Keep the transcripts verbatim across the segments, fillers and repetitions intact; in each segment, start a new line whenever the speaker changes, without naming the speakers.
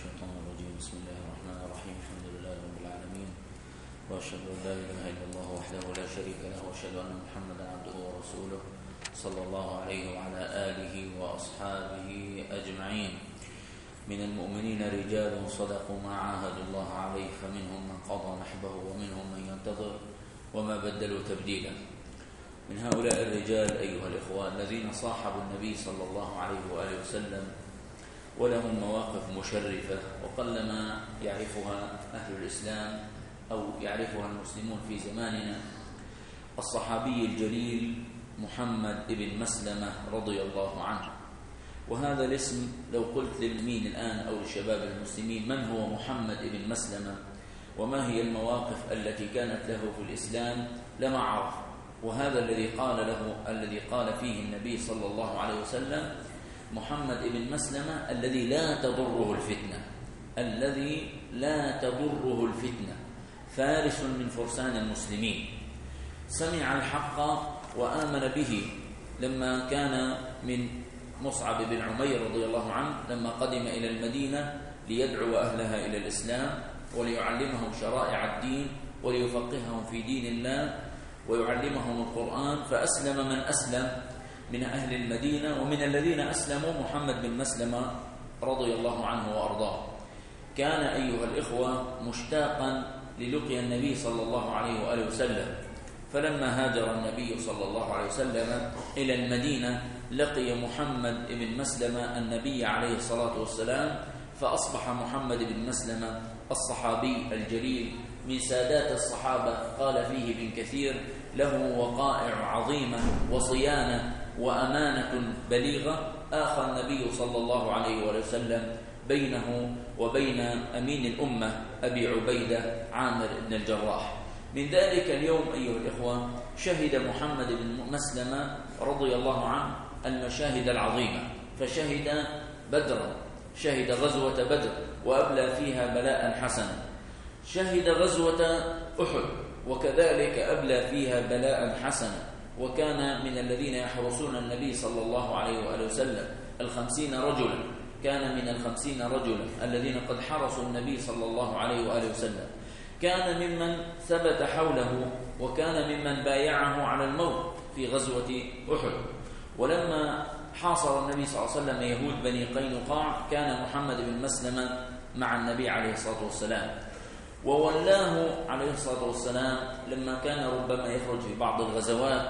الشيطان الرجيم. بسم الله الرحمن الرحيم. الحمد لله رب العالمين، وأشهد أن لا إله إلا الله وحده لا شريك له، وأشهد أن محمدا عبده ورسوله صلى الله عليه وعلى آله وأصحابه أجمعين. من المؤمنين رجال صدقوا ما عاهدوا الله عليه، فمنهم من قضى نحبه ومنهم من ينتظر وما بدلوا تبديلا. من هؤلاء الرجال أيها الإخوة الذين صاحبوا النبي صلى الله عليه وآله وسلم ولهم مواقف مشرفة وقلما يعرفها أهل الإسلام أو يعرفها المسلمون في زماننا، الصحابي الجليل محمد بن مسلمة رضي الله عنه. وهذا الاسم لو قلت للمين الآن أو للشباب المسلمين من هو محمد بن مسلمة وما هي المواقف التي كانت له في الإسلام لما عرف. وهذا الذي قال له الذي قال فيه النبي صلى الله عليه وسلم: محمد بن مسلمة الذي لا تضره الفتنة، الذي لا تضره الفتنة، فارس من فرسان المسلمين، سمع الحق وآمن به لما كان من مصعب بن عمير رضي الله عنه لما قدم إلى المدينة ليدعو أهلها إلى الإسلام وليعلمهم شرائع الدين وليفقههم في دين الله ويعلمهم القرآن، فأسلم من أسلم من أهل المدينة، ومن الذين أسلموا محمد بن مسلمة رضي الله عنه وأرضاه. كان أيها الإخوة مشتاقا للقي النبي صلى الله عليه وآله وسلم، فلما هاجر النبي صلى الله عليه وسلم إلى المدينة لقي محمد بن مسلمة النبي عليه الصلاة والسلام، فأصبح محمد بن مسلمة الصحابي الجليل من سادات الصحابة. قال فيه ابن كثير: له وقائع عظيمة وصيانة وأمانة بليغة، آخى النبي صلى الله عليه وسلم بينه وبين أمين الأمة أبي عبيدة عامر بن الجراح. من ذلك اليوم أيها الإخوة شهد محمد بن مسلمة رضي الله عنه المشاهد العظيمة، فشهد بدرا، شهد غزوة بدر وأبلى فيها بلاء حسنا، شهد غزوة أحد وكذلك أبلى فيها بلاء حسنا، وكان من الذين يحرسون النبي صلى الله عليه وآله وسلم الخمسين رجلا، كان من الخمسين رجلا الذين قد حرسوا النبي صلى الله عليه وآله وسلم، كان ممن ثبت حوله وكان ممن بايعه على الموت في غزوة أحد. ولما حاصر النبي صلى الله عليه وسلم يهود بني قينقاع كان محمد بن مسلمة مع النبي عليه الصلاة والسلام، وولاه عليه الصلاة والسلام لما كان ربما يخرج في بعض الغزوات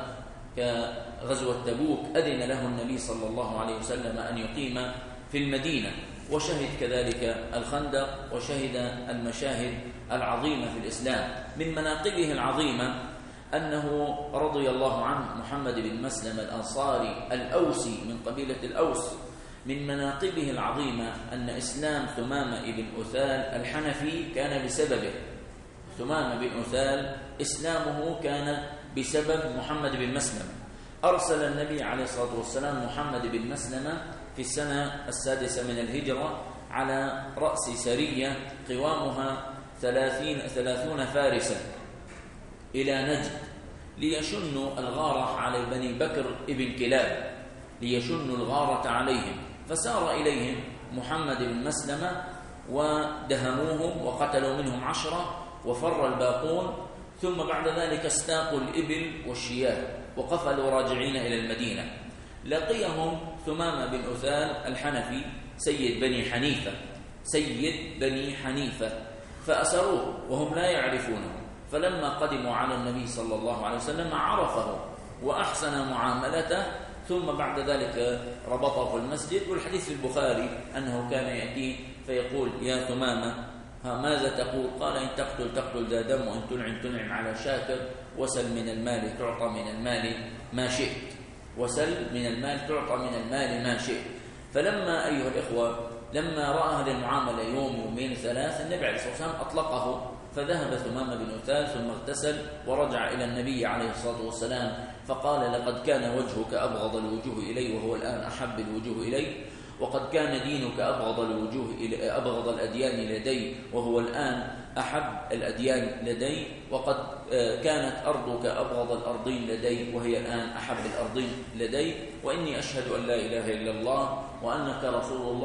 كغزوة تبوك، أذن له النبي صلى الله عليه وسلم أن يقيم في المدينة، وشهد كذلك الخندق وشهد المشاهد العظيمة في الإسلام. من مناقبه العظيمة أنه رضي الله عنه محمد بن مسلم الأنصاري الأوسي من قبيلة الأوس، من مناقبه العظيمة أن إسلام ثمامة بن أثال الحنفي كان بسببه. ثمامة بن أثال إسلامه كان بسبب محمد بن مسلم. أرسل النبي عليه الصلاة والسلام محمد بن مسلمة في السنة السادسة من الهجرة على رأس سرية قوامها ثلاثين ثلاثون فارسا إلى نجد ليشنوا الغارة على بني بكر ابن كلاب، ليشنوا الغارة عليهم، فسار إليهم محمد بن مسلمة ودهموهم وقتلوا منهم عشرة وفر الباقون، ثم بعد ذلك استاقوا الإبل والشياه وقفلوا راجعين إلى المدينة. لقيهم ثمامة بن أثال الحنفي سيد بني حنيفة سيد بني حنيفة فأسروه وهم لا يعرفونه، فلما قدموا على النبي صلى الله عليه وسلم عرفه وأحسن معاملته، ثم بعد ذلك ربطه في المسجد. والحديث في البخاري أنه كان يأتيه فيقول: يا ثمامة ها ماذا تقول؟ قال: إن تقتل تقتل ذا دم، وإن تنعم تنعم على شاكر، وسل من المال تعطى من المال ما شئت، وسل من المال تعطى من المال ما شئت. فلما أيها الإخوة لما رأى هذه المعاملة يوم يومين ثلاث النبي عليه الصلاة والسلام أطلقه، فذهب ثمامة بن أثال ثم اغتسل ورجع إلى النبي عليه الصلاة والسلام فقال: لقد كان وجهك أبغض الوجوه إلي وهو الآن أحب الوجوه إلي، وقد كان دينك أبغض الوجوه إلي أبغض الأديان لدي وهو الآن أحب الأديان لدي، وقد كانت أرضك أبغض الأرضين لدي وهي الآن أحب الأرضين لدي، وإني أشهد أن لا إله إلا الله وأنك رسول الله،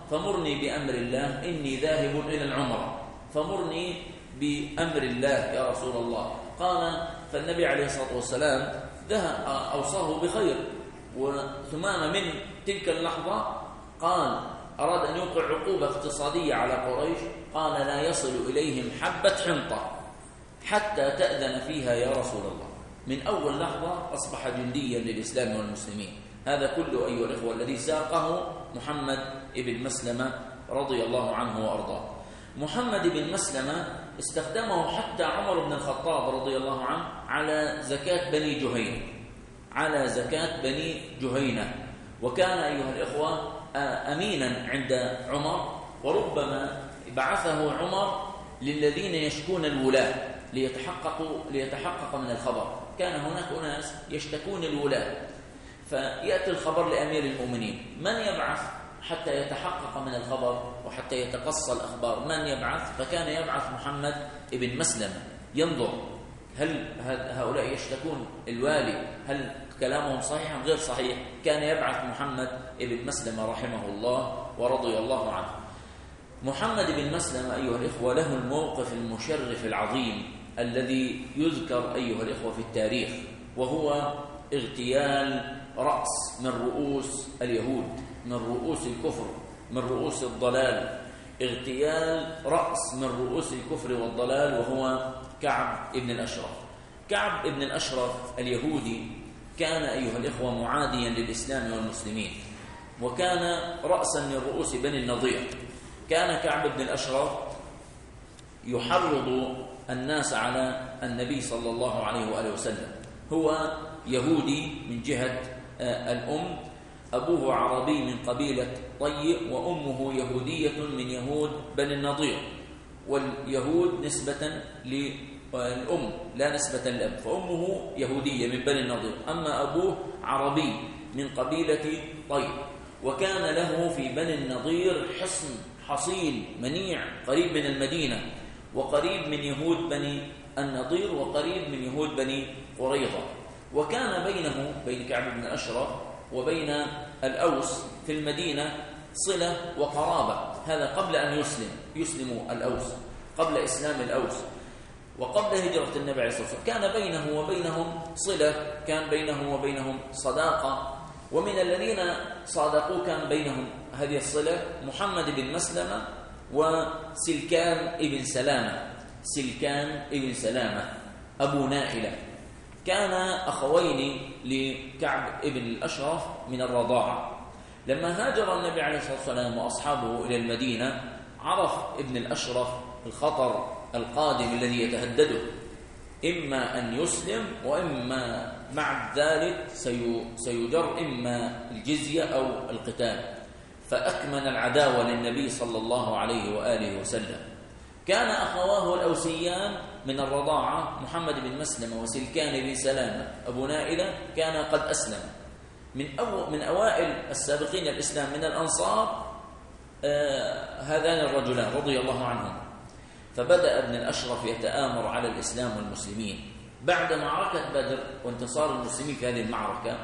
فمرني بأمر الله إني ذاهب إلى العمرة، فمرني بأمر الله يا رسول الله. قال فالنبي عليه الصلاة والسلام أوصاه بخير. وثمامة من تلك اللحظة قال أراد أن يوقع عقوبة اقتصادية على قريش، قال لا يصل إليهم حبة حنطة حتى تأذن فيها يا رسول الله. من أول لحظة أصبح جنديا للإسلام والمسلمين. هذا كله أيها الإخوة الذي ساقه محمد بن مسلمة رضي الله عنه وأرضاه. محمد بن مسلمة استخدمه حتى عمر بن الخطاب رضي الله عنه على زكاة بني جهينة، على زكاة بني جهينة. وكان أيها الإخوة أمينا عند عمر، وربما بعثه عمر للذين يشكون الولاة ليتحققوا ليتحقق من الخبر. كان هناك أناس يشتكون الولاة، فيأتي الخبر لأمير المؤمنين، من يبعث حتى يتحقق من الخبر وحتى يتقصى الأخبار؟ من يبعث؟ فكان يبعث محمد بن مسلمة ينظر هل هؤلاء يشتكون الوالي، هل كلامهم صحيح أم غير صحيح. كان يبعث محمد بن مسلمة رحمه الله ورضي الله عنه. محمد بن مسلمة أيها الإخوة له الموقف المشرف العظيم الذي يذكر أيها الإخوة في التاريخ، وهو اغتيال رأس من رؤوس اليهود، من رؤوس الكفر، من رؤوس الضلال. اغتيال رأس من رؤوس الكفر والضلال، وهو كعب بن الأشرف. كعب بن الأشرف اليهودي كان أيها الإخوة معاديا للإسلام والمسلمين، وكان رأسا من رؤوس بني النضير. كان كعب بن الأشرف يحرض الناس على النبي صلى الله عليه وآله وسلم. هو يهودي من جهة الأم، أبوه عربي من قبيلة طي، وأمه يهودية من يهود بني النضير. واليهود نسبة للأم لا نسبة للأب، فأمه يهودية من بني النضير، أما أبوه عربي من قبيلة طي. وكان له في بني النضير حصن حصين منيع قريب من المدينة، وقريب من يهود بني النضير، وقريب من يهود بني قريظة. وكان بينه بين كعب بن الأشرف وبين الأوس في المدينة صلة وقرابة. هذا قبل أن يسلم يسلم الأوس، قبل إسلام الأوس وقبل هجرة النبي عليه الصلاة والسلام. كان بينه وبينهم صلة، كان بينه وبينهم صداقة. ومن الذين صادقوا كان بينهم هذه الصلة محمد بن مسلمة وسلكان ابن سلامة. سلكان ابن سلامة أبو نائلة كان أخوين لكعب ابن الأشرف من الرضاعة. لما هاجر النبي عليه الصلاة والسلام وأصحابه إلى المدينة، عرف ابن الأشرف الخطر القادم الذي يتهدده، إما أن يسلم وإما مع ذلك سيجر إما الجزية أو القتال. فأكمن العداوة للنبي صلى الله عليه وآله وسلم. كان أخواه الأوسيان من الرضاعة محمد بن مسلمة وسلكان بن سلامة أبو نائلة كان قد أسلم من, أو من أوائل السابقين الإسلام من الأنصار. آه هذان الرجلان رضي الله عنهم. فبدأ ابن الأشرف يتآمر على الإسلام والمسلمين. بعد معركة بدر وانتصار المسلمين في هذه المعركة،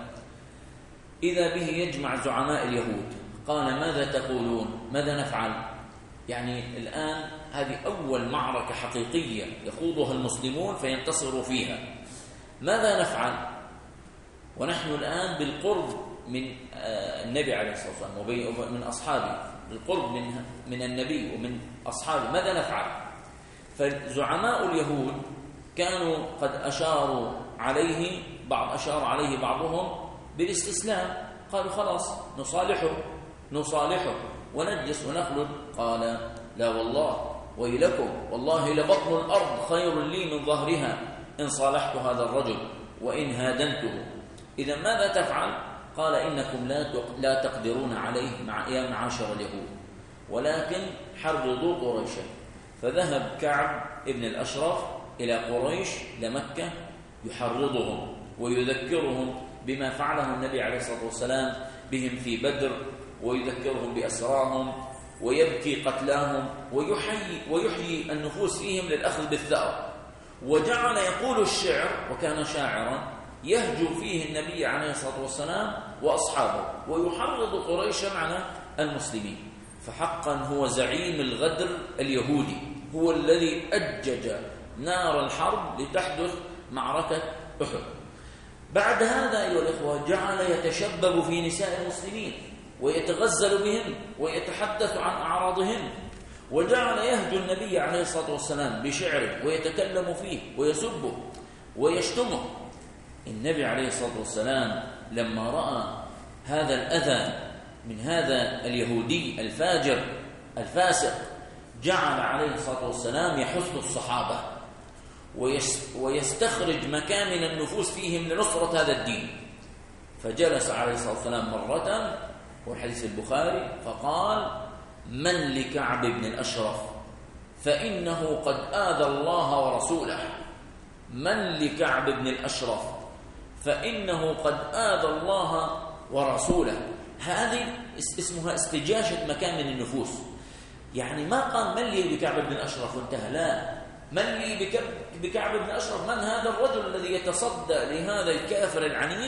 إذا به يجمع زعماء اليهود. قال ماذا تقولون؟ ماذا نفعل؟ يعني الآن هذه أول معركة حقيقية يخوضها المسلمون فينتصروا فيها. ماذا نفعل؟ ونحن الآن بالقرب من النبي عليه الصلاة والسلام ومن أصحابه، بالقرب من من النبي ومن أصحابه، ماذا نفعل؟ فزعماء اليهود كانوا قد أشاروا عليه، بعض أشار عليه بعضهم بالاستسلام. قالوا خلاص نصالحه نصالحه ونجلس ونخلد. قال لا والله ويلكم، والله لبطن الأرض خير لي من ظهرها إن صالحت هذا الرجل وإن هادنته. إذا ماذا تفعل؟ قال إنكم لا لا تقدرون عليه مع يا معاشر اليهود، ولكن حرضوا قريشا. فذهب كعب ابن الأشرف إلى قريش لمكة يحرضهم ويذكرهم بما فعله النبي عليه الصلاة والسلام بهم في بدر، ويذكرهم بأسراهم ويبكي قتلاهم ويحيي, ويحيي النفوس فيهم للأخذ بالثأر. وجعل يقول الشعر، وكان شاعرا يهجو فيه النبي عليه الصلاة والسلام وأصحابه ويحرض قريشا على المسلمين. فحقا هو زعيم الغدر اليهودي، هو الذي أجج نار الحرب لتحدث معركة أحد. بعد هذا أيها الإخوة جعل يتشبب في نساء المسلمين ويتغزل بهم ويتحدث عن أعراضهم، وجعل يهجو النبي عليه الصلاة والسلام بشعره ويتكلم فيه ويسبه ويشتمه. النبي عليه الصلاة والسلام لما رأى هذا الأذى من هذا اليهودي الفاجر الفاسق جعل عليه الصلاة والسلام يحث الصحابة ويستخرج مكامن النفوس فيهم لنصرة هذا الدين. فجلس عليه الصلاة والسلام مرة والحديث البخاري فقال: من لكعب بن الأشرف فإنه قد آذى الله ورسوله. من لكعب بن الأشرف فإنه قد آذى الله ورسوله. هذه اسمها استجاشة مكامن النفوس. يعني ما قال من لي بكعب بن الأشرف وانتهى، لا، من لي بكعب بن الأشرف، من هذا الرجل الذي يتصدى لهذا الكافر العنيد؟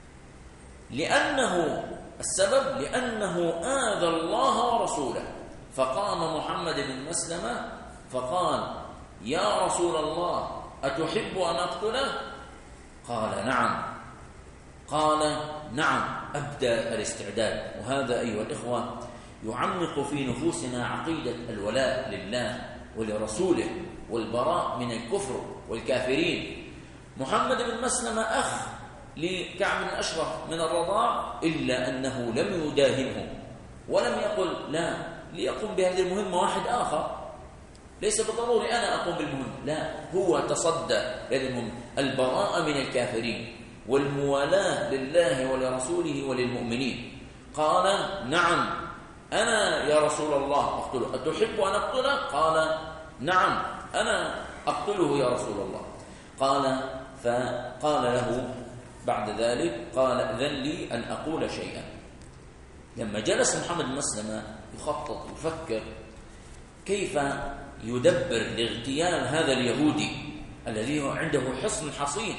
لأنه السبب لأنه آذى الله ورسوله. فقام محمد بن مسلمة فقال: يا رسول الله أتحب أن أقتله؟ قال: نعم. قال: نعم. أبدأ الاستعداد. وهذا أيها الإخوة يعمق في نفوسنا عقيدة الولاء لله ولرسوله والبراء من الكفر والكافرين. محمد بن مسلمة أخ لكعب بن أشرف من الرضاع، إلا أنه لم يداهنه ولم يقل لا ليقوم بهذه المهمة واحد آخر، ليس بالضروري أنا أقوم بالمهمة، لا، هو تصدى لهذه المهمة، البراءة من الكافرين والموالاة لله ولرسوله وللمؤمنين. قال: نعم أنا يا رسول الله أقتله. أتحب أن أقتله؟ قال: نعم أنا أقتله يا رسول الله. قال فقال له بعد ذلك قال: أذن لي أن أقول شيئا. لما جلس محمد بن مسلمة يخطط ويفكر كيف يدبر لاغتيال هذا اليهودي الذي هو عنده حصن حصين،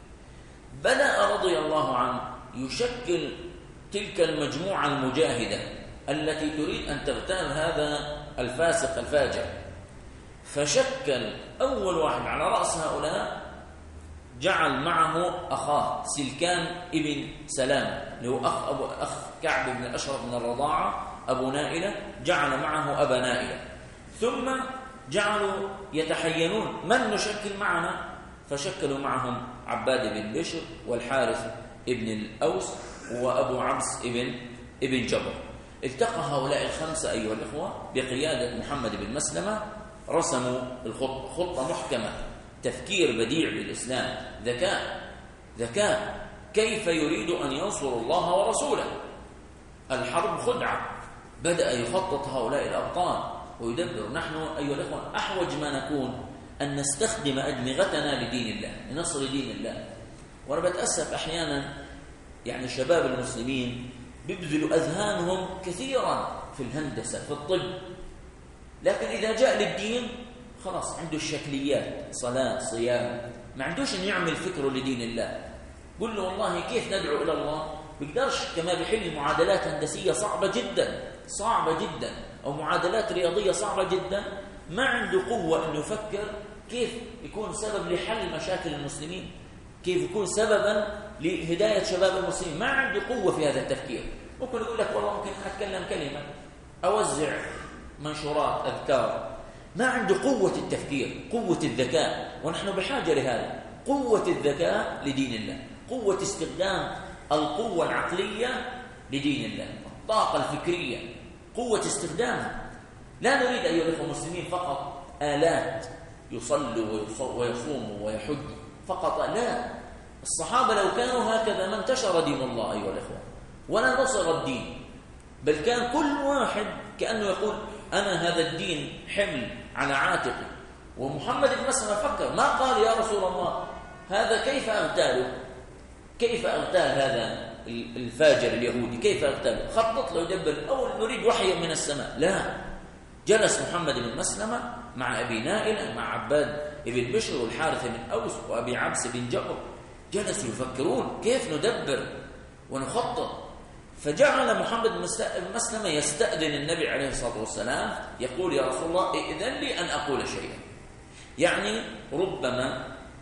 بدأ رضي الله عنه يشكل تلك المجموعة المجاهدة التي تريد أن تغتال هذا الفاسق الفاجر. فشكل أول واحد على رأس هؤلاء، جعل معه أخاه سلكان ابن سلام اللي هو أخ, أبو أخ كعب بن الأشرف من الرضاعة أبو نائلة، جعل معه أبا نائلة. ثم جعلوا يتحينون من نشكل معنا، فشكلوا معهم عباد بن بشر والحارث ابن الأوس وأبو عبس ابن ابن جبر. التقى هؤلاء الخمسة أيها الإخوة بقيادة محمد بن مسلمة، رسموا الخطة، خطة محكمة، تفكير بديع للإسلام، ذكاء ذكاء كيف يريد أن ينصر الله ورسوله. الحرب خدعة. بدأ يخطط هؤلاء الأبطال ويدبر. نحن أيها الأخوة أحوج ما نكون أن نستخدم أدمغتنا لدين الله، لنصر دين الله. وأنا بتأسف أحيانا يعني شباب المسلمين بيبذلوا أذهانهم كثيرا في الهندسة في الطب، لكن إذا جاء للدين خلاص عنده الشكليات، صلاة صيام، ما عندوش أن يعمل فكره لدين الله. قل له والله كيف ندعو إلى الله، بيقدرش، كما بيحل معادلات هندسية صعبة جدا صعبة جدا أو معادلات رياضية صعبة جدا، ما عنده قوة أن يفكر كيف يكون سبب لحل مشاكل المسلمين، كيف يكون سببا لهداية شباب المسلمين. ما عنده قوة في هذا التفكير. ممكن يقول لك والله ممكن أتكلم كلمة، أوزع منشورات أذكار. ما عنده قوة التفكير، قوة الذكاء، ونحن بحاجة لهذا، قوة الذكاء لدين الله، قوة استخدام القوة العقلية لدين الله، الطاقة الفكرية، قوة استخدامها. لا نريد أيها الأخوة المسلمين فقط آلات يصلوا ويصوموا ويحجوا فقط، لا. الصحابة لو كانوا هكذا ما انتشر دين الله أيها الأخوة ولا نصر الدين، بل كان كل واحد كأنه يقول أنا هذا الدين حمل على عاتقي. ومحمد بن مسلمة فكر، ما قال يا رسول الله هذا كيف أغتاله، كيف أغتال هذا الفاجر اليهودي، كيف أغتاله، خطط له يدبر، أول نريد وحيا من السماء، لا. جلس محمد بن مسلمة مع أبي نائلة مع عباد بن بشر والحارث بن أوس وأبي عبس بن جبر، جلسوا يفكرون كيف ندبر ونخطط. فجعل محمد بن مسلمة يستأذن النبي عليه الصلاة والسلام، يقول يا رسول الله ائذن لي أن أقول شيئا. يعني ربما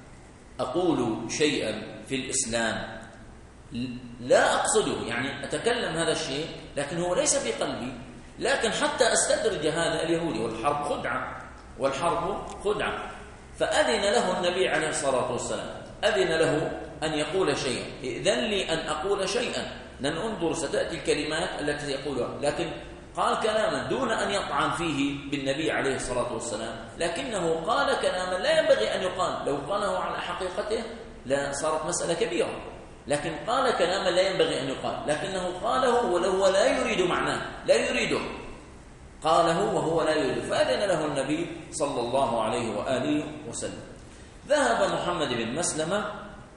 أقول شيئا في الإسلام لا أقصده، يعني أتكلم هذا الشيء لكن هو ليس في قلبي، لكن حتى أستدرج هذا اليهودي، والحرب خدعة والحرب خدعة. فأذن له النبي عليه الصلاة والسلام، أذن له أن يقول شيئا، ائذن لي أن أقول شيئا، لن أنظر ستأتي الكلمات التي يقولها، لكن قال كلاما دون أن يطعن فيه بالنبي عليه الصلاة والسلام، لكنه قال كلاما لا ينبغي أن يقال، لو قاله على حقيقته لا صارت مسألة كبيرة، لكن قال كلاما لا ينبغي أن يقال، لكنه قاله وهو لا يريد معناه، لا يريده، قاله وهو لا يريد، فأذن له النبي صلى الله عليه وآله وسلم. ذهب محمد بن مسلمة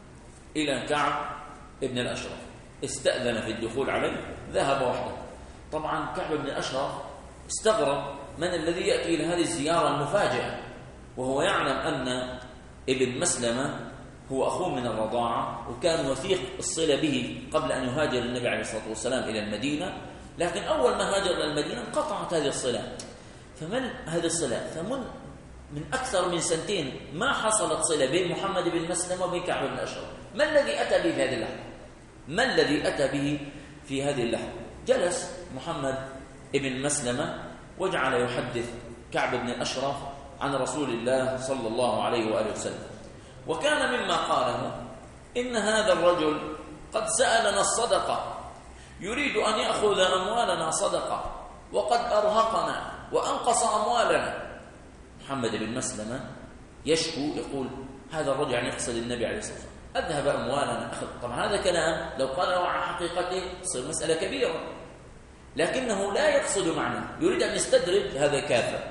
إلى كعب بن الأشرف، استأذن في الدخول عليه، ذهب وحده. طبعا كعب بن الأشرف استغرب من الذي يأتي إلى هذه الزيارة المفاجئة، وهو يعلم أن ابن مسلمة هو أخوه من الرضاعة، وكان وثيق الصلة به قبل أن يهاجر النبي عليه الصلاة والسلام إلى المدينة، لكن أول ما هاجر إلى المدينة انقطعت هذه الصلة. فمن هذه الصلة؟ فمن من أكثر من سنتين ما حصلت صلة بين محمد بن مسلمة وبين كعب بن الأشرف. ما الذي أتى به في هذه اللحظة؟ ما الذي أتى به في هذه اللحظة؟ جلس محمد بن مسلمة وجعل يحدث كعب بن الأشرف عن رسول الله صلى الله عليه وآله وسلم. وكان مما قاله إن هذا الرجل قد سألنا الصدقة، يريد أن يأخذ أموالنا صدقة، وقد أرهقنا وأنقص أموالنا. محمد بن مسلمة يشكو، يقول هذا الرجل يعني يقصد النبي عليه الصلاة والسلام، أذهب أموالنا أخذ. طبعا هذا كلام لو قاله عن حقيقته تصير مسألة كبيرة، لكنه لا يقصد معنى، يريد أن يستدرج هذا كافر.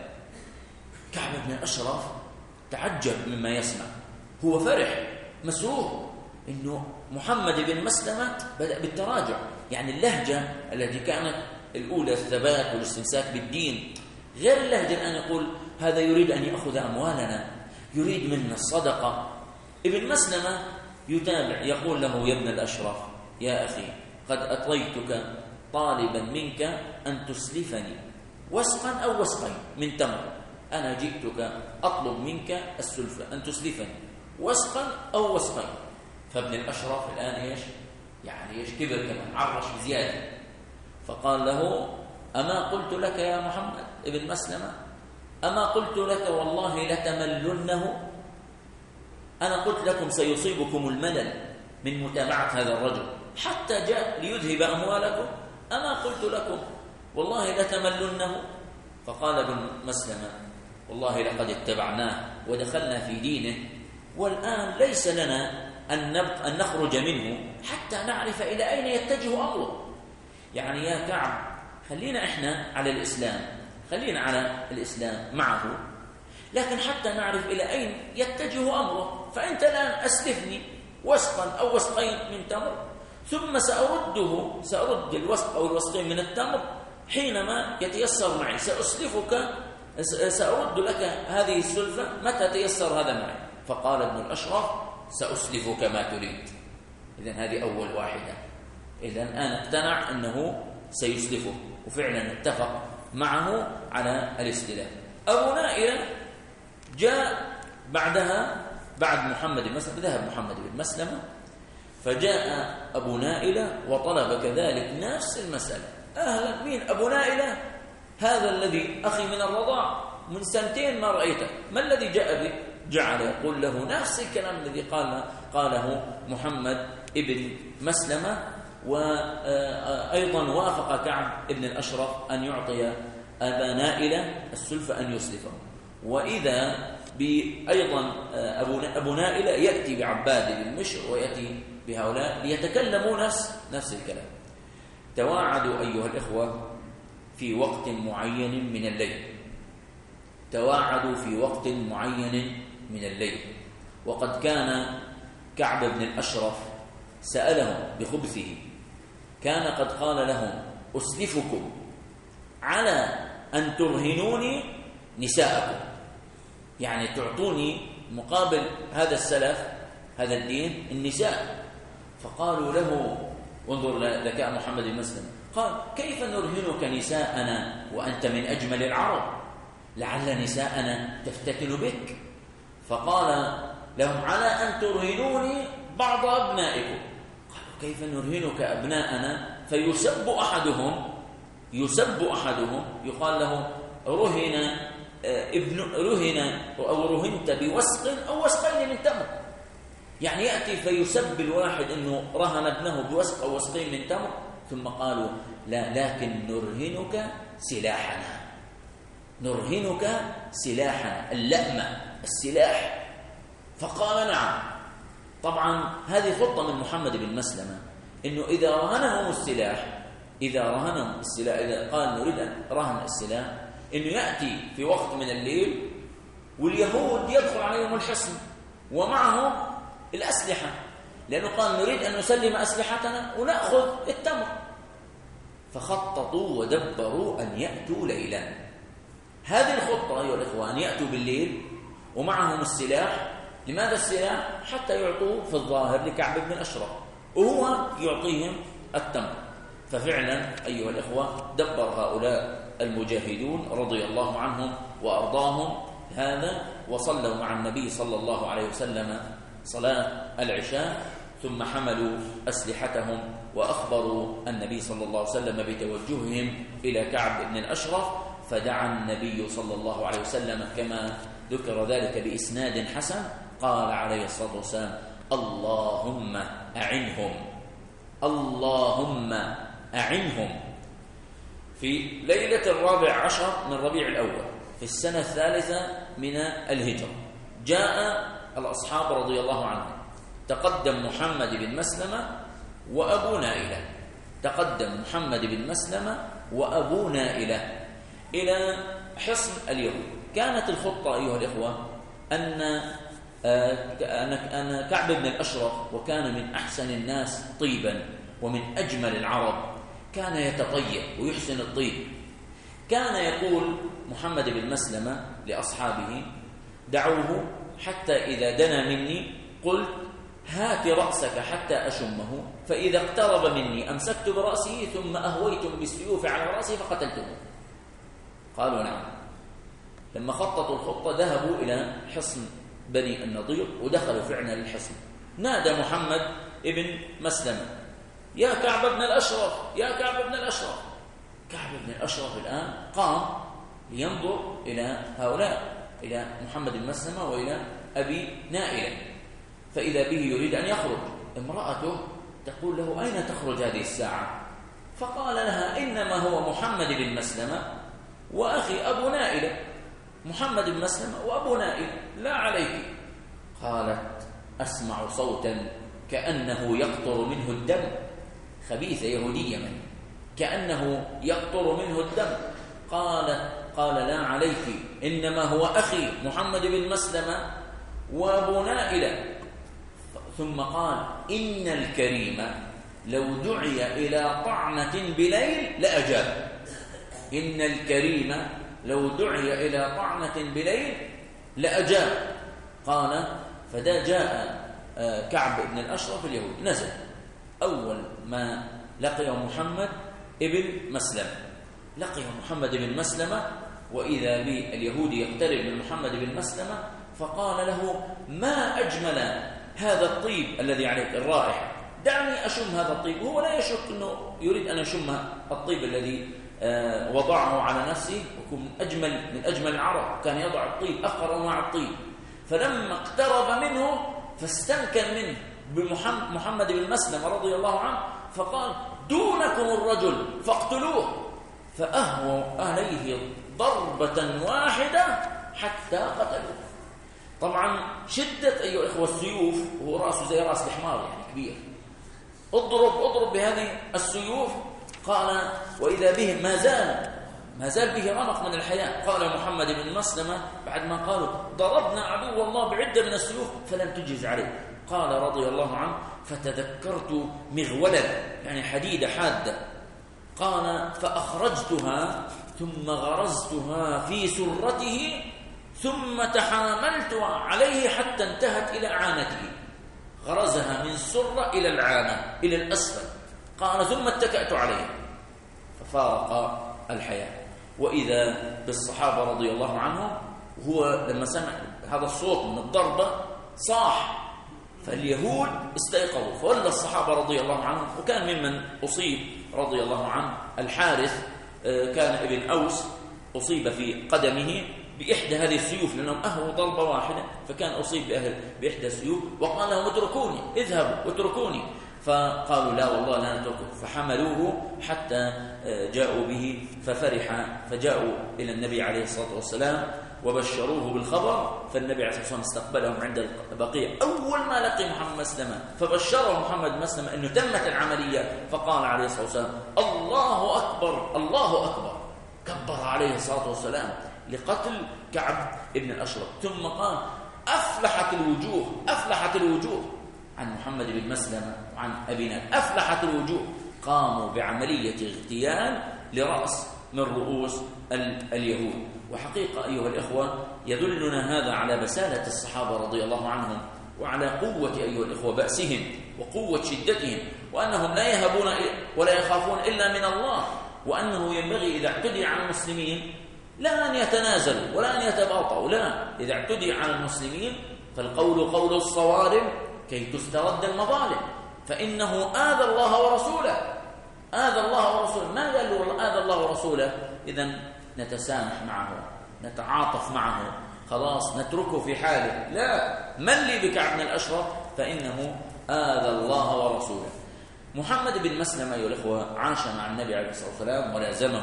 كعب بن الأشرف تعجب مما يسمع، هو فرح مسرور إنه محمد بن مسلمة بدأ بالتراجع، يعني اللهجة التي كانت الأولى الثبات والاستمساك بالدين غير اللهجة أن يقول هذا يريد أن يأخذ أموالنا، يريد منا الصدقة. ابن مسلمة يتابع يقول له يا ابن الأشرف يا أخي قد أطيتك طالبا منك أن تسلفني وسقا أو وسقين من تمر، أنا جئتك أطلب منك السلفة أن تسلفني وسقا أو وسقين. فابن الأشرف الآن إيش؟ يعني إيش كبر كمان، عرش بزيادة، فقال له أما قلت لك يا محمد ابن مسلمة، أما قلت لك والله لتملنه، أنا قلت لكم سيصيبكم الملل من متابعة هذا الرجل حتى جاء ليذهب أموالكم، أما قلت لكم والله لتملنه. فقال ابن مسلمة والله لقد اتبعناه ودخلنا في دينه، والآن ليس لنا أن, أن نخرج منه حتى نعرف إلى أين يتجه أمره. يعني يا كعب خلينا إحنا على الإسلام، خلينا على الإسلام معه، لكن حتى نعرف إلى أين يتجه أمره. فأنت الآن أسلفني وسقا أو وسقين من تمر، ثم سأرده سأرد الوسق أو الوسقين من التمر حينما يتيسر معي، سأسلفك سأرد لك هذه السلفة متى تيسر هذا معي. فقال ابن الأشرف سأسلفك ما تريد. إذن هذه أول واحدة، إذن أنا اقتنع أنه سيسلفه، وفعلا اتفق معه على الاستلاف. أبو نائلة جاء بعدها بعد محمد بن مسلمة، ذهب محمد بن مسلمة فجاء أبو نائلة وطلب كذلك نفس المسألة. أهلا، مين أبو نائلة؟ هذا الذي أخي من الرضاع من سنتين ما رأيته، ما الذي جاء به؟ جعل يقول له نفس الكلام الذي قال قاله محمد ابن مسلمة. وأيضا وافق كعب ابن الأشرف أن يعطي أبا نائلة السلفة أن يسلفه. وإذا أيضا أبو نائلة يأتي بعباد بن مشر ويأتي بهؤلاء ليتكلموا نفس نفس الكلام. تواعدوا أيها الإخوة في وقت معين من الليل، تواعدوا في وقت معين من الليل، وقد كان كعب بن الأشرف سألهم بخبثه، كان قد قال لهم أسلفكم على أن ترهنوني نساءكم، يعني تعطوني مقابل هذا السلف هذا الدين النساء. فقالوا له انظر ذكاء محمد بن مسلمة، قال كيف نرهنك نساءنا وأنت من أجمل العرب؟ لعل نساءنا تفتتن بك. فقال لهم على أن ترهنوني بعض أبنائكم. قالوا كيف نرهنك أبناءنا؟ فيسب أحدهم يسب أحدهم يقال له رهن ابن رهن أو رهنت بوسق أو وسقين من تمر. يعني يأتي فيسب الواحد أنه رهن ابنه بوسق أو وسقين من تمر، ثم قالوا لا، لكن نرهنك سلاحنا، نرهنك سلاحنا، اللأمة السلاح. فقال نعم. طبعا هذه خطة من محمد بن مسلمة، أنه إذا رهنهم السلاح إذا رهنهم السلاح إذا قال نريد أن رهن السلاح، أنه يأتي في وقت من الليل واليهود يدخل عليهم الحصن ومعهم الأسلحة، لأنه قال نريد أن نسلم أسلحتنا ونأخذ التمر. فخططوا ودبروا أن يأتوا ليلا. هذه الخطة أيها الإخوان، يأتوا بالليل ومعهم السلاح. لماذا السلاح؟ حتى يعطوه في الظاهر لكعب بن الأشرف وهو يعطيهم التمر. ففعلا أيها الإخوة دبر هؤلاء المجاهدون رضي الله عنهم وأرضاهم هذا، وصلوا مع النبي صلى الله عليه وسلم صلاة العشاء، ثم حملوا أسلحتهم وأخبروا النبي صلى الله عليه وسلم بتوجههم إلى كعب بن الأشرف. فدعا النبي صلى الله عليه وسلم كما ذكر ذلك بإسناد حسن، قال عليه الصلاة والسلام اللهم أعنهم، اللهم أعنهم. في ليلة الرابع عشر من ربيع الأول في السنة الثالثة من الهجرة جاء الأصحاب رضي الله عنهم، تقدم محمد بن مسلمة وأبو نائلة، تقدم محمد بن مسلمة وأبو نائلة إلى حصن اليهود. كانت الخطة أيها الإخوة أن أن كعب بن الأشرف، وكان من أحسن الناس طيبا ومن أجمل العرب، كان يتطيب ويحسن الطيب. كان يقول محمد بن مسلمة لأصحابه دعوه حتى إذا دنا مني قلت هات رأسك حتى أشمه، فإذا اقترب مني أمسكت برأسه ثم أهويتم بالسيوف على رأسه فقتلتموه. قالوا نعم. لما خططوا الخطة ذهبوا إلى حصن بني النضير ودخلوا فعلا للحصن. نادى محمد بن مسلمة يا كعب بن الأشرف، يا كعب بن الأشرف. كعب بن الأشرف الآن قام لينظر إلى هؤلاء، إلى محمد بن مسلمة وإلى أبي نائلة، فإذا به يريد أن يخرج. امرأته تقول له أين تخرج هذه الساعة؟ فقال لها إنما هو محمد بن مسلمة وأخي أبو نائلة، محمد بن مسلمة وأبو نائلة لا عليك. قالت أسمع صوتا كأنه يقطر منه الدم، خبيثة يهودية من كأنه يقطر منه الدم. قال قال لا عليك، إنما هو أخي محمد بن مسلمة وأبو نائلة. ثم قال إن الكريم لو دعي إلى طعنة بليل لأجاب، إن الكريم لو دعي إلى طعنة بليل لأجاب. قال فدا جاء كعب بن الأشرف اليهود، نزل أول ما لقي محمد ابن مسلمة، لقي محمد بن مسلمة وإذا باليهودي يقترب من محمد بن مسلمة، فقال له ما أجمل هذا الطيب الذي عليك الرائحة، دعني أشم هذا الطيب. هو لا يشك أنه يريد أن يشم الطيب الذي وضعه على نفسه، وكان من أجمل من أجمل العرب، كان يضع الطيب أفخر مع الطيب. فلما اقترب منه فاستمكن منه بمحمد بن مسلمة رضي الله عنه، فقال دونكم الرجل فاقتلوه، فأهووا عليه ضربة واحدة حتى قتلوه. طبعا شدة أيها الإخوة السيوف، وهو رأسه زي رأس الحمار يعني كبير، اضرب اضرب بهذه السيوف. قال وإذا به ما زال ما زال به رمق من الحياة. قال محمد بن مسلمة بعد ما قالوا ضربنا عدو الله بعدة من السيوف فلم تجز عليه، قال رضي الله عنه فتذكرت مغولا يعني حديدة حادة، قال فأخرجتها ثم غرزتها في سرته ثم تحاملت عليه حتى انتهت إلى عانته. غرزها من السرة إلى العانة إلى الأسفل، قال ثم اتكأت عليه ففارق الحياة. وإذا بالصحابة رضي الله عنهم هو لما سمع هذا الصوت من الضربة صاح، فاليهود استيقظوا فولى الصحابة رضي الله عنهم. وكان ممن أصيب رضي الله عنه الحارث، كان ابن أوس، أصيب في قدمه بإحدى هذه السيوف لأنهم أهوا ضربة واحدة، فكان أصيب بأهل بإحدى السيوف وقال لهم اتركوني اذهبوا اتركوني، فقالوا لا والله لا نتركه، فحملوه حتى جاءوا به ففرح، فجاءوا إلى النبي عليه الصلاة والسلام وبشروه بالخبر. فالنبي عليه الصلاة والسلام استقبلهم عند البقيع أول ما لقي محمد مسلمة، فبشره محمد مسلمة أنه تمت العملية، فقال عليه الصلاة والسلام الله أكبر الله أكبر، كبر عليه الصلاة والسلام لقتل كعب ابن الأشرف، ثم قال أفلحت الوجوه أفلحت الوجوه عن محمد بن مسلمة وعن أبينا، أفلحت الوجوه. قاموا بعملية اغتيال لرأس من رؤوس اليهود. وحقيقة أيها الإخوة يدلنا هذا على بسالة الصحابة رضي الله عنهم، وعلى قوة أيها الإخوة بأسهم وقوة شدتهم، وأنهم لا يهبون ولا يخافون إلا من الله، وأنه ينبغي إذا اعتدي على المسلمين لا أن يتنازلوا ولا أن يتباطؤوا، لا، إذا اعتدي على المسلمين فالقول قول الصوارم كي تسترد المظالم، فإنه آذى الله ورسوله آذى الله ورسوله ما قال له آذى الله ورسوله إذن نتسامح معه نتعاطف معه خلاص نتركه في حاله، لا، من لي بكعب بن الأشرف فإنه آذى الله ورسوله. محمد بن مسلمة أيها الإخوة عاش مع النبي عليه الصلاة والسلام ولازمه،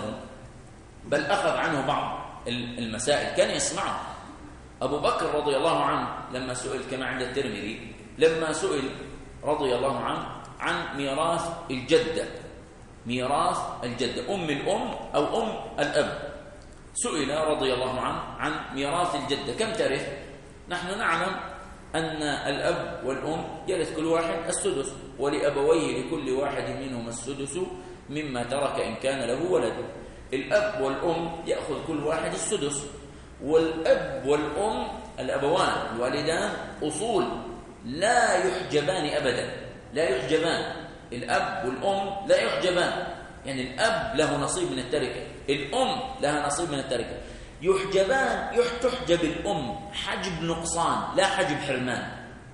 بل أخذ عنه بعض المسائل كان يسمعه. أبو بكر رضي الله عنه لما سئل كما عند الترمذي، لما سئل رضي الله عنه عن ميراث الجدة، ميراث الجدة أم الأم أو أم الأب، سئل رضي الله عنه عن ميراث الجدة كم ترث؟ نحن نعلم أن الأب والأم يرث كل واحد السدس، ولأبويه لكل واحد منهم السدس مما ترك إن كان له ولد. الأب والأم يأخذ كل واحد السدس، والأب والأم الأبوان الوالدان أصول لا يحجبان أبدا، لا يحجبان، الأب والأم لا يحجبان، يعني الأب له نصيب من التركة، الأم لها نصيب من التركة، يحجبان، تحجب الأم حجب نقصان لا حجب حرمان،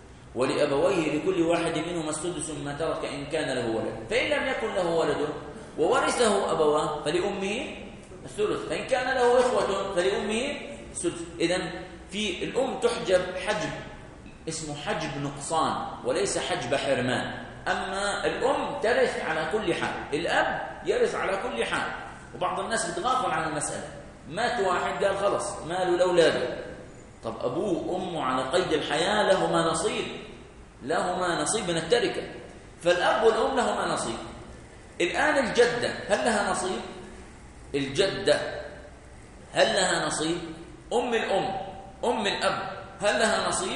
ولأبويه لكل واحد منهم السدس مما ترك إن كان له ولد، فإن لم يكن له ولد وورثه أبواه فلأمه الثلث، فإن كان له إخوة فلأمه السدس. إذن في الأم تحجب حجب اسمه حجب نقصان وليس حجب حرمان، أما الأم ترث على كل حال، الأب يرث على كل حال. وبعض الناس بتغافل عن المسألة، مات واحد قال خلص ماله لأولاده، طب أبوه وأمه على قيد الحياة لهما نصيب، لهما نصيب من التركة، فالأب والأم لهما نصيب. الآن الجدة هل لها نصيب؟ الجدة هل لها نصيب؟ أم الأم أم الأب هل لها نصيب؟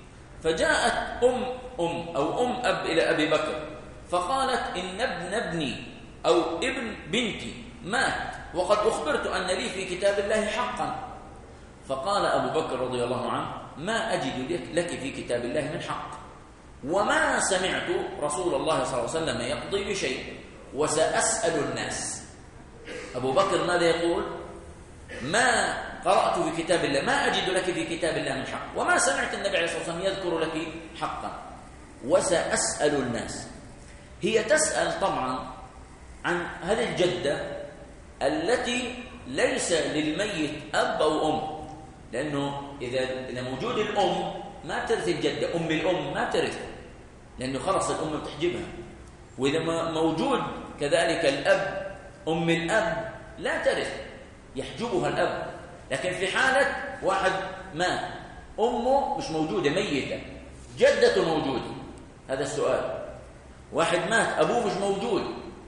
فجاءت أم أم أو أم أب إلى أبي بكر فقالت إن ابن ابني أو ابن بنتي مات وقد أخبرت أن لي في كتاب الله حقا. فقال أبو بكر رضي الله عنه ما أجد لك في كتاب الله من حق، وما سمعت رسول الله صلى الله عليه وسلم يقضي بشيء، وسأسأل الناس. أبو بكر ماذا يقول؟ ما قرأت في كتاب الله، ما أجد لك في كتاب الله من حق، وما سمعت النبي عليه الصلاة والسلام يذكر لك حقا، وسأسأل الناس. هي تسأل طبعا عن هذه الجدة التي ليس للميت أب أو أم، لأنه إذا إذا موجود الأم ما ترث الجدة، أم الأم ما ترث لأنه خلص الأم بتحجبها، وإذا موجود كذلك الأب أم الأب لا ترث يحجبها الأب. لكن في حالة واحد مات أمه مش موجودة ميتة، جدته موجودة، هذا السؤال. واحد مات أبوه مش موجود،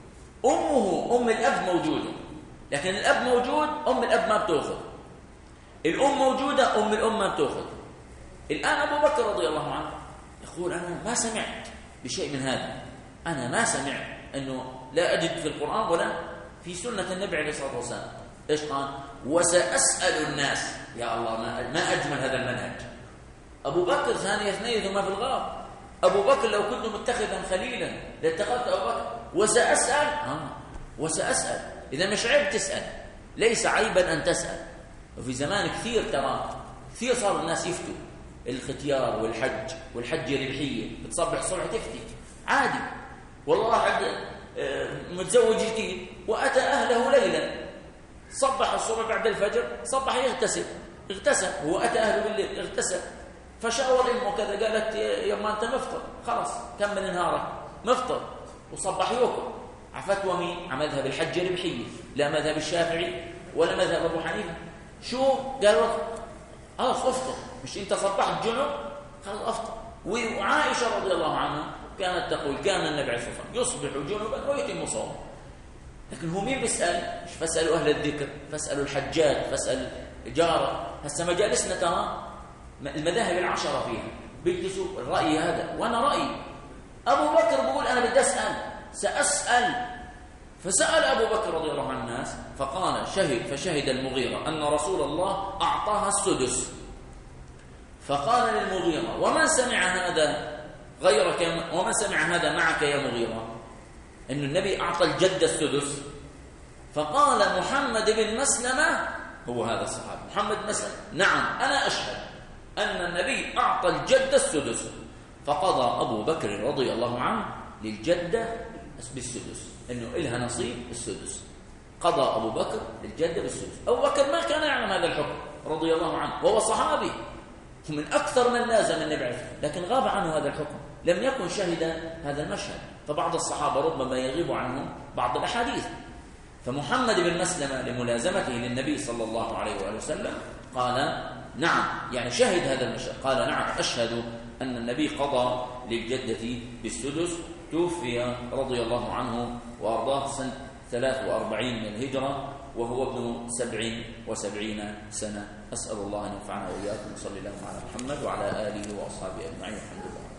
أمه أم الأب موجودة، لكن الأب موجود أم الأب ما بتأخذ، الأم موجودة أم الأم ما بتأخذ. الآن أبو بكر رضي الله عنه يقول أنا ما سمعت بشيء من هذا، أنا ما سمعت أنه لا أجد في القرآن ولا في سنة النبي عليه الصلاة والسلام. إيش قال؟ وسأسأل الناس. يا الله ما ما أجمل هذا المنهج. أبو بكر ثاني اثنين ثم في الغار، أبو بكر لو كنت متخذا خليلا لاتخذت أبو بكر. وسأسأل آه. وسأسأل إذا مش عيب تسأل، ليس عيبا أن تسأل. وفي زمان كثير ترى كثير صار الناس يفتوا الختيار والحج والحج ربحية، بتصبح الصبح تفتي عادي. والله واحد متزوج جديد وأتى أهله ليلا، صبح الصبح بعد الفجر، صبح يغتسل، اغتسل هو أتى أهله بالليل اغتسل، فشاور امه كذا قالت يا ما انت مفطر، خلاص كمل نهارك مفطر، وصبح يوكل. عفتوى مين؟ على مذهب الحج ربحيه، لا مذهب الشافعي ولا مذهب ابو حنيفه. شو قالوا؟ خلاص افطر، مش انت صبحت جنب خلاص افطر. وعائشه رضي الله عنها كانت تقول كان النبي عليه الصلاه والسلام يصبح جنبا ويتم صومه. لكن هو مين بيسال؟ مش فاسالوا اهل الذكر، فاسالوا الحجاج، فاسال جاره. هسه مجالسنا ترى المذاهب العشرة فيها بيجلسوا الرأي هذا، وأنا رأيي. أبو بكر بيقول أنا بدي أسأل، سأسأل. فسأل أبو بكر رضي الله عن الناس فقال شهد فشهد المغيرة أن رسول الله أعطاها السدس. فقال للمغيرة ومن سمع هذا غيرك يا ومن سمع هذا معك يا مغيرة؟ أن النبي أعطى الجد السدس. فقال محمد بن مسلمة، هو هذا الصحابي محمد بن مسلمة، نعم أنا أشهد أن النبي أعطى الجدة السدس. فقضى أبو بكر رضي الله عنه للجدة بالسدس، إنه إلها نصيب السدس. قضى أبو بكر للجدة بالسدس. أبو بكر ما كان يعلم هذا الحكم رضي الله عنه، وهو صحابي ومن أكثر من لازم النبي عليه الصلاة والسلام، لكن غاب عنه هذا الحكم، لم يكن شهد هذا المشهد. فبعض الصحابة ربما يغيب عنهم بعض الأحاديث. فمحمد بن مسلمة لملازمته للنبي صلى الله عليه وآله وسلم قال نعم، يعني شهد هذا المشهد، قال نعم أشهد أن النبي قضى للجدة بالسدس. توفي رضي الله عنه وأرضاه سنة ثلاث وأربعين من الهجرة وهو ابن سبع وسبعين سنة. أسأل الله أن ينفعنا وإياكم. صلى الله على محمد وعلى آله وأصحابه أجمعين. الحمد لله.